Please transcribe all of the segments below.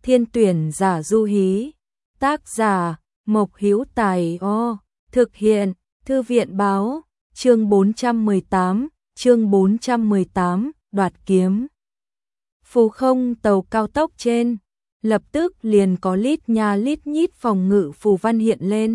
Thiên tuyển giả Du Hí. Tác giả Mộc Hữu Tài. Thực hiện Thư viện báo. Chương 418, đoạt kiếm. Phù không tàu cao tốc trên, lập tức liền có lít nha lít nhít phòng ngự phù văn hiện lên,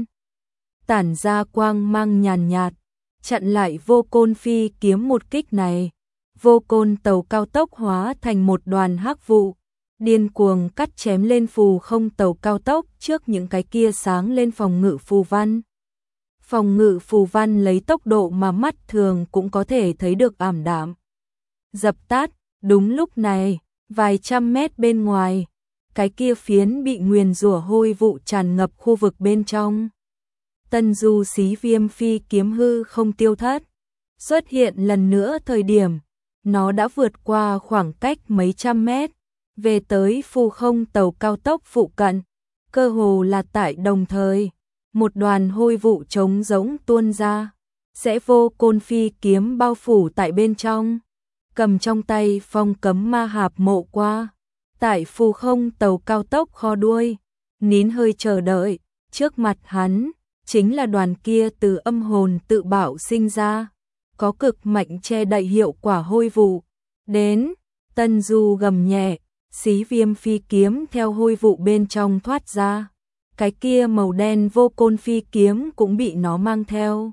tản ra quang mang nhàn nhạt, chặn lại Vô Côn phi kiếm một kích này. Vô Côn tàu cao tốc hóa thành một đoàn hắc vụ, điên cuồng cắt chém lên phù không tàu cao tốc trước những cái kia sáng lên phòng ngự phù văn. Phòng ngự phù văn lấy tốc độ mà mắt thường cũng có thể thấy được ảm đạm, dập tắt. Đúng lúc này, vài trăm mét bên ngoài, cái kia phiến bị nguyền rủa hôi vụ tràn ngập khu vực bên trong. Tân Du Xí Viêm phi kiếm hư không tiêu thất, xuất hiện lần nữa thời điểm, nó đã vượt qua khoảng cách mấy trăm mét, về tới phù không tàu cao tốc phụ cận, cơ hồ là tại đồng thời. Một đoàn hôi vụ trống rỗng tuôn ra, sẽ Vô Côn phi kiếm bao phủ tại bên trong, cầm trong tay phong cấm ma hạp mộ qua, tại phù không tàu cao tốc kho đuôi, nín hơi chờ đợi. Trước mặt hắn chính là đoàn kia từ âm hồn tự bảo sinh ra, có cực mạnh che đậy hiệu quả hôi vụ. Đến, Tân Du gầm nhẹ, Xí Viêm phi kiếm theo hôi vụ bên trong thoát ra. Cái kia màu đen Vô Côn phi kiếm cũng bị nó mang theo.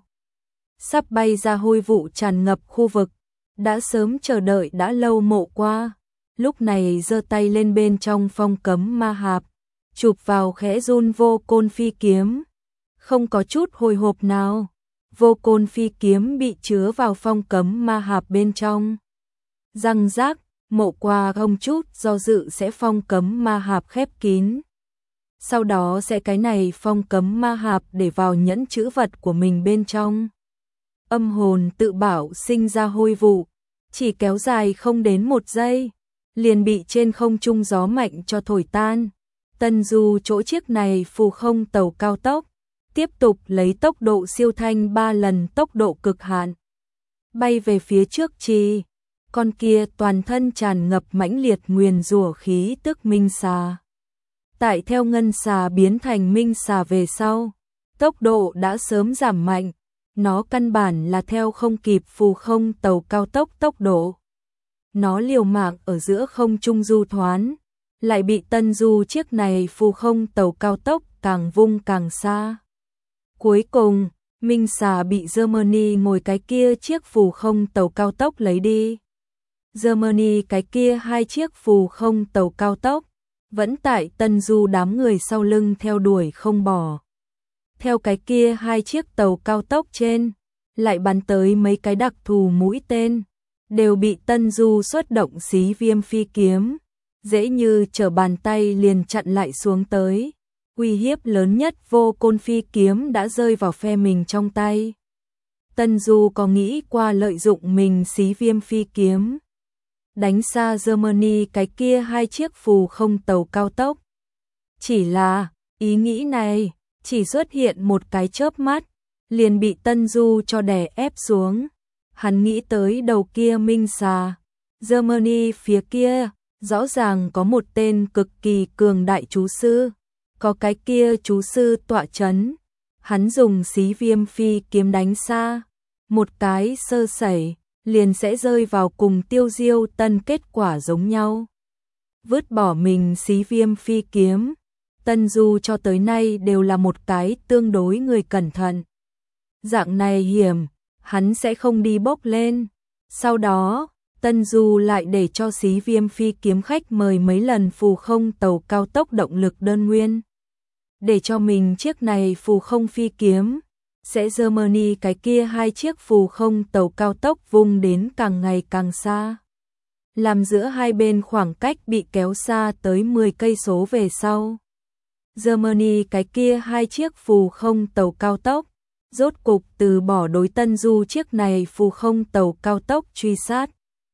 Sắp bay ra hôi vụ tràn ngập khu vực, đã sớm chờ đợi đã lâu mộ qua, lúc này giơ tay lên bên trong phong cấm ma hạp, chụp vào khẽ run Vô Côn phi kiếm. Không có chút hồi hộp nào, Vô Côn phi kiếm bị chứa vào phong cấm ma hạp bên trong. Răng rác, mộ qua không chút do dự sẽ phong cấm ma hạp khép kín. Sau đó sẽ cái này phong cấm ma hạp để vào nhẫn chữ vật của mình bên trong. Âm hồn tự bảo sinh ra hôi vụ, chỉ kéo dài không đến 1 giây, liền bị trên không trung gió mạnh cho thổi tan. Tân Du chỗ chiếc này phù không tàu cao tốc, tiếp tục lấy tốc độ siêu thanh 3 lần tốc độ cực hạn, bay về phía trước chi. Con kia toàn thân tràn ngập mãnh liệt nguyền rủa khí tức minh xà. Tại theo ngân xà biến thành minh xà về sau, tốc độ đã sớm giảm mạnh, nó căn bản là theo không kịp phù không tàu cao tốc tốc độ. Nó liều mạng ở giữa không trung du thoán, lại bị Tân Du chiếc này phù không tàu cao tốc càng vung càng xa. Cuối cùng, minh xà bị Germany ngồi cái kia chiếc phù không tàu cao tốc lấy đi. Germany cái kia 2 chiếc phù không tàu cao tốc vẫn tại Tân Du đám người sau lưng theo đuổi không bỏ. Theo cái kia 2 chiếc tàu cao tốc trên, lại bắn tới mấy cái đặc thù mũi tên, đều bị Tân Du xuất động Xí Viêm phi kiếm, dễ như trở bàn tay liền chặn lại xuống tới. Uy hiếp lớn nhất Vô Côn phi kiếm đã rơi vào phe mình trong tay. Tân Du có nghĩ qua lợi dụng mình Xí Viêm phi kiếm, đánh xa Germany cái kia 2 chiếc phù không tàu cao tốc. Chỉ là, ý nghĩ này chỉ xuất hiện một cái chớp mắt, liền bị Tân Du cho đè ép xuống. Hắn nghĩ tới đầu kia minh xà, Germany phía kia, rõ ràng có một tên cực kỳ cường đại chú sư, có cái kia chú sư tọa chấn. Hắn dùng Xí Viêm phi kiếm đánh xa, một cái sơ sẩy liền sẽ rơi vào cùng Tiêu Diêu Tân kết quả giống nhau. Vứt bỏ mình Xí Viêm phi kiếm, Tân Du cho tới nay đều là một cái tương đối người cẩn thận. Dạng này hiểm, hắn sẽ không đi bốc lên. Sau đó, Tân Du lại để cho Xí Viêm phi kiếm khách mời mấy lần phù không tàu cao tốc động lực đơn nguyên, để cho mình chiếc này phù không phi kiếm sẽ Germany cái kia 2 chiếc phù không tàu cao tốc vung đến càng ngày càng xa, làm giữa hai bên khoảng cách bị kéo xa tới 10 cây số về sau. Germany cái kia 2 chiếc phù không tàu cao tốc rốt cục từ bỏ đối Tân Du chiếc này phù không tàu cao tốc truy sát.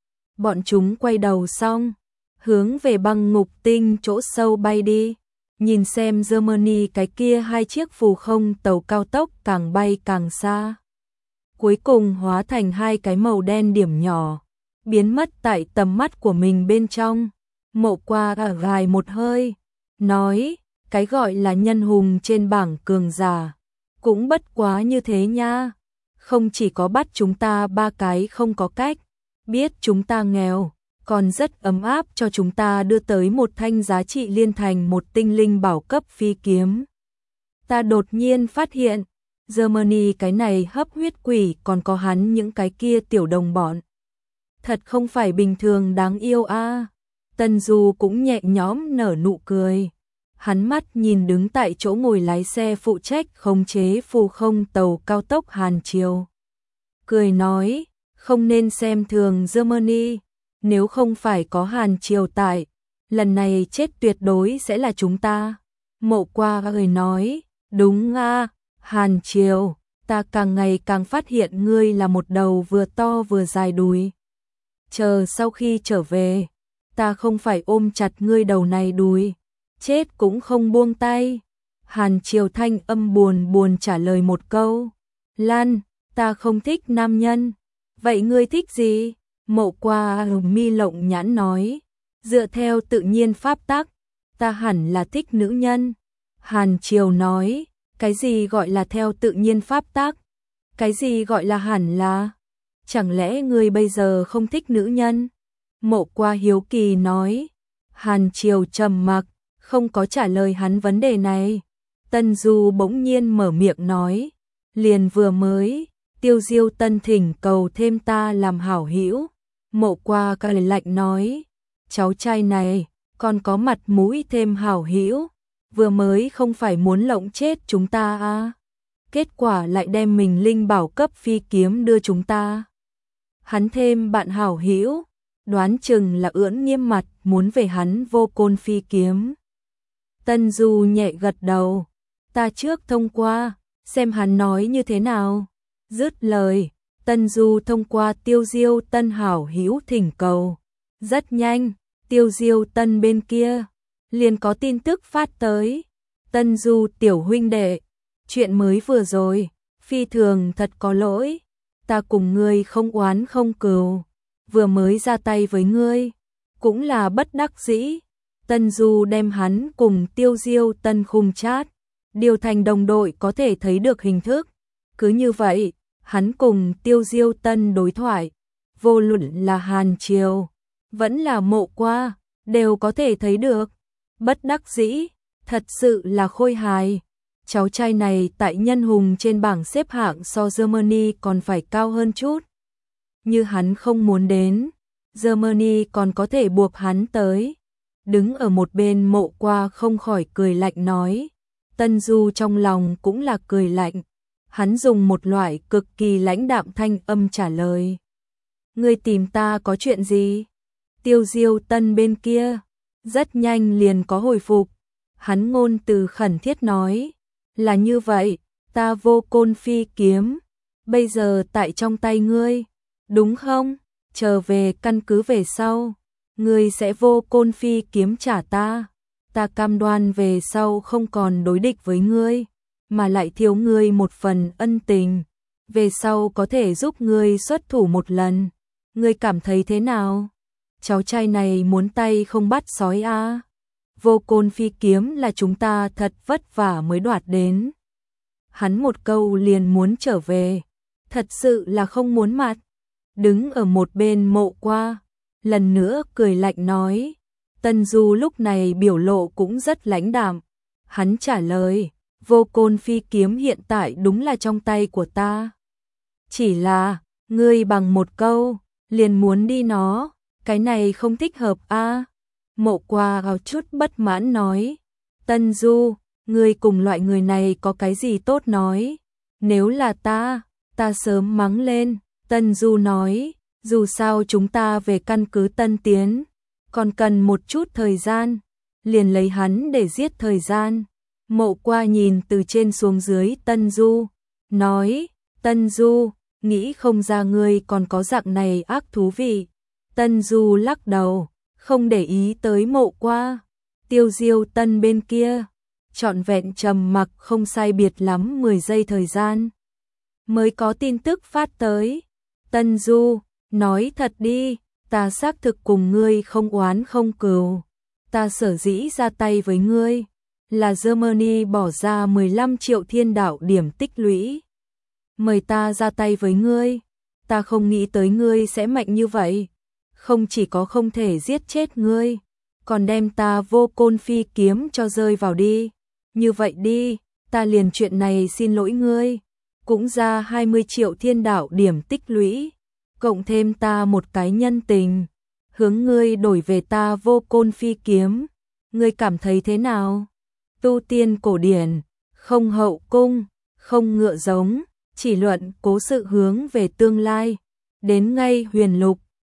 Bọn chúng quay đầu xong, hướng về băng ngục tinh chỗ sâu bay đi. Nhìn xem Germany cái kia 2 chiếc phù không tàu cao tốc càng bay càng xa, cuối cùng hóa thành 2 cái màu đen điểm nhỏ, biến mất tại tầm mắt của mình bên trong. Mộ qua gài một hơi, nói, cái gọi là nhân hùng trên bảng cường giả, cũng bất quá như thế nha. Không chỉ có bắt chúng ta 3 cái không có cách, biết chúng ta nghèo, còn rất ấm áp cho chúng ta đưa tới một thanh giá trị liên thành một tinh linh bảo cấp phi kiếm. Ta đột nhiên phát hiện, Germany cái này hấp huyết quỷ còn có hắn những cái kia tiểu đồng bọn. Thật không phải bình thường đáng yêu a. Tân Du cũng nhẹ nhõm nở nụ cười. Hắn mắt nhìn đứng tại chỗ ngồi lái xe phụ trách khống chế phù không tàu cao tốc Hàn Triều. Cười nói, không nên xem thường Germany, nếu không phải có Hàn Triều tại, lần này chết tuyệt đối sẽ là chúng ta. Mộ Qua cười nói, đúng a, Hàn Triều, ta càng ngày càng phát hiện ngươi là một đầu vừa to vừa dài đùi. Chờ sau khi trở về, ta không phải ôm chặt ngươi đầu này đùi, chết cũng không buông tay. Hàn Triều thanh âm buồn buồn trả lời một câu, Lan, ta không thích nam nhân. Vậy ngươi thích gì? Mộ Qua mi lộng nhãn nói, dựa theo tự nhiên pháp tắc, ta hẳn là thích nữ nhân. Hàn Triều nói, cái gì gọi là theo tự nhiên pháp tắc? Cái gì gọi là hẳn là? Chẳng lẽ ngươi bây giờ không thích nữ nhân? Mộ Qua hiếu kỳ nói. Hàn Triều trầm mặc, không có trả lời hắn vấn đề này. Tân Du bỗng nhiên mở miệng nói, liền vừa mới, Tiêu Diêu Tân thỉnh cầu thêm ta làm hảo hữu. Mộ Qua cười lạnh nói, cháu trai này còn có mặt mũi thêm hảo hữu, vừa mới không phải muốn lộng chết chúng ta à? Kết quả lại đem mình linh bảo cấp phi kiếm đưa chúng ta. Hắn thêm bạn hảo hữu, đoán chừng là ưỡn nghiêm mặt muốn về hắn vô côn phi kiếm. Tân Du nhẹ gật đầu, ta trước thông qua, xem hắn nói như thế nào. Dứt lời, Tân Du thông qua Tiêu Diêu Tân hảo hữu thỉnh cầu. Rất nhanh, Tiêu Diêu Tân bên kia liền có tin tức phát tới. Tân Du tiểu huynh đệ, chuyện mới vừa rồi, phi thường thật có lỗi, ta cùng ngươi không oán không cừu, vừa mới ra tay với ngươi, cũng là bất đắc dĩ. Tân Du đem hắn cùng Tiêu Diêu Tân khung chat, điều thành đồng đội có thể thấy được hình thức. Cứ như vậy, hắn cùng Tiêu Diêu Tân đối thoại, vô luận là Hàn Triều, vẫn là Mộ Qua, đều có thể thấy được. Bất đắc dĩ, thật sự là khôi hài. Cháu trai này tại nhân hùng trên bảng xếp hạng so Germany còn phải cao hơn chút. Như hắn không muốn đến, Germany còn có thể buộc hắn tới. Đứng ở một bên Mộ Qua không khỏi cười lạnh nói. Tân Du trong lòng cũng là cười lạnh. Hắn dùng một loại cực kỳ lãnh đạm thanh âm trả lời. Ngươi tìm ta có chuyện gì? Tiêu Diêu Tân bên kia rất nhanh liền có hồi phục. Hắn ngôn từ khẩn thiết nói, là như vậy, ta vô côn phi kiếm, bây giờ tại trong tay ngươi, đúng không? Trở về căn cứ về sau, ngươi sẽ vô côn phi kiếm trả ta. Ta cam đoan về sau không còn đối địch với ngươi, mà lại thiếu ngươi một phần ân tình, về sau có thể giúp ngươi xuất thủ một lần. Ngươi cảm thấy thế nào? Cháu trai này muốn tay không bắt sói à? Vô côn phi kiếm là chúng ta thật vất vả mới đoạt đến. Hắn một câu liền muốn trở về, thật sự là không muốn mặt. Đứng ở một bên Mộ Qua, lần nữa cười lạnh nói. Tân Du lúc này biểu lộ cũng rất lãnh đạm. Hắn trả lời, vô côn phi kiếm hiện tại đúng là trong tay của ta. Chỉ là, ngươi bằng một câu, liền muốn đi nó, cái này không thích hợp a. Mộ Qua có chút bất mãn nói, Tân Du, ngươi cùng loại người này có cái gì tốt nói, nếu là ta sớm mắng lên. Tân Du nói, dù sao chúng ta về căn cứ Tân Tiến, còn cần một chút thời gian, liền lấy hắn để giết thời gian. Mộ Qua nhìn từ trên xuống dưới Tân Du, nói, Tân Du, nghĩ không ra ngươi còn có dạng này ác thú vị. Tân Du lắc đầu, không để ý tới Mộ Qua. Tiêu Diêu Tân bên kia, trọn vẹn trầm mặc không sai biệt lắm 10 giây thời gian, mới có tin tức phát tới. Tân Du, nói thật đi, ta xác thực cùng ngươi không oán không cừu, Ta sở dĩ ra tay với ngươi, là Germany bỏ ra 15 triệu thiên đạo điểm tích lũy. Mời ta ra tay với ngươi, ta không nghĩ tới ngươi sẽ mạnh như vậy. Không chỉ có không thể giết chết ngươi, còn đem ta vô côn phi kiếm cho rơi vào đi. Như vậy đi, ta liền chuyện này xin lỗi ngươi. Cũng ra 20 triệu thiên đạo điểm tích lũy, cộng thêm ta một cái nhân tình, hướng ngươi đổi về ta vô côn phi kiếm. Ngươi cảm thấy thế nào? Tu tiên cổ điển, không hậu cung, không ngựa giống, chỉ luận cố sự hướng về tương lai. Đến ngay huyền lục,